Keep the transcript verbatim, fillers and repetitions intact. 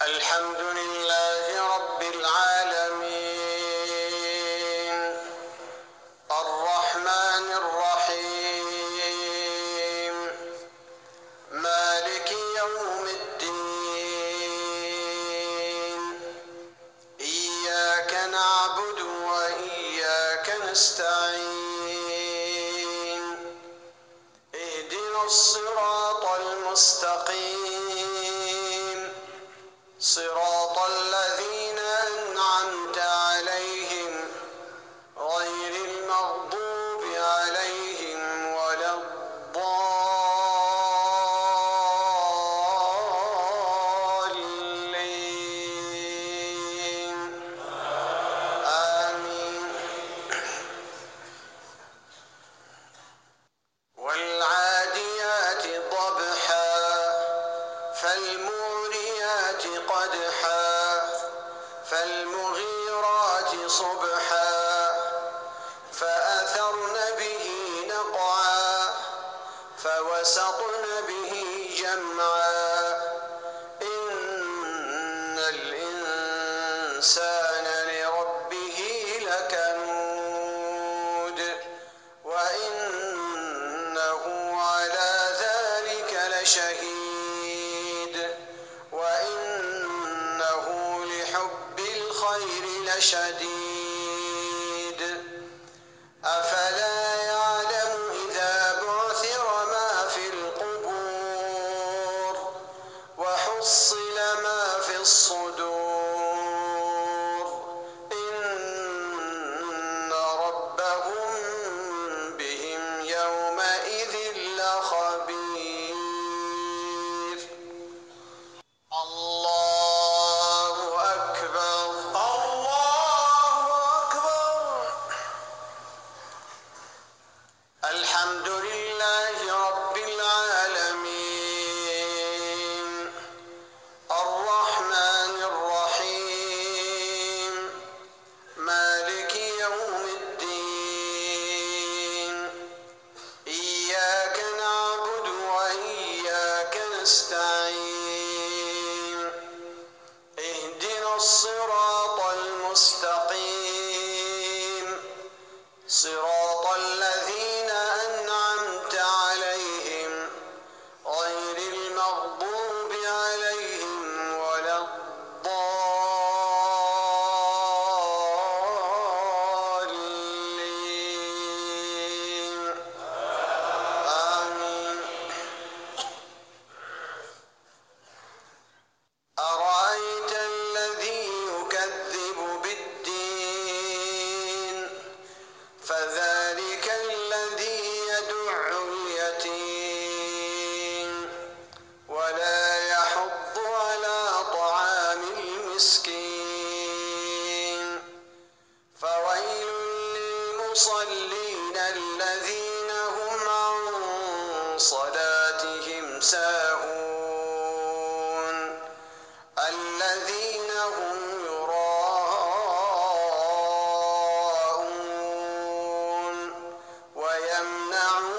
الحمد لله رب العالمين الرحمن الرحيم مالك يوم الدين إياك نعبد وإياك نستعين اهدنا الصراط المستقيم صراط الذين أنعمت عليهم غير المغضوب عليهم ولا الضالين آمين. والعاديات ضبحا فالموريات قدحا فالمغيرات صبحا فأثرن به نقعا فوسطن به جمعا إن الإنسان لربه لكنود وإنه على ذلك لشهيد وإنه لحب الخير لشديد أفلا يعلم إذا بعثر ما في القبور وحصل ما في الصدور إن ربهم بهم يومئذ لخبير. الله أكبر الله أكبر. الحمد لله رب العالمين الرحمن الرحيم مالك يوم الدين إياك نعبد وإياك نستعين اهدنا الصراط المستقيم صراط الذين أنعمت عليهم غير المغضوب عليهم ولا الضالين آمين. أرأيت الذي يكذب بالدين فذلك الذي يدع اليتيم ولا يحض على طعام المسكين فويل للمصلين الذين هم عن صلاتهم ساهون الذين هم يراءون ويمنعون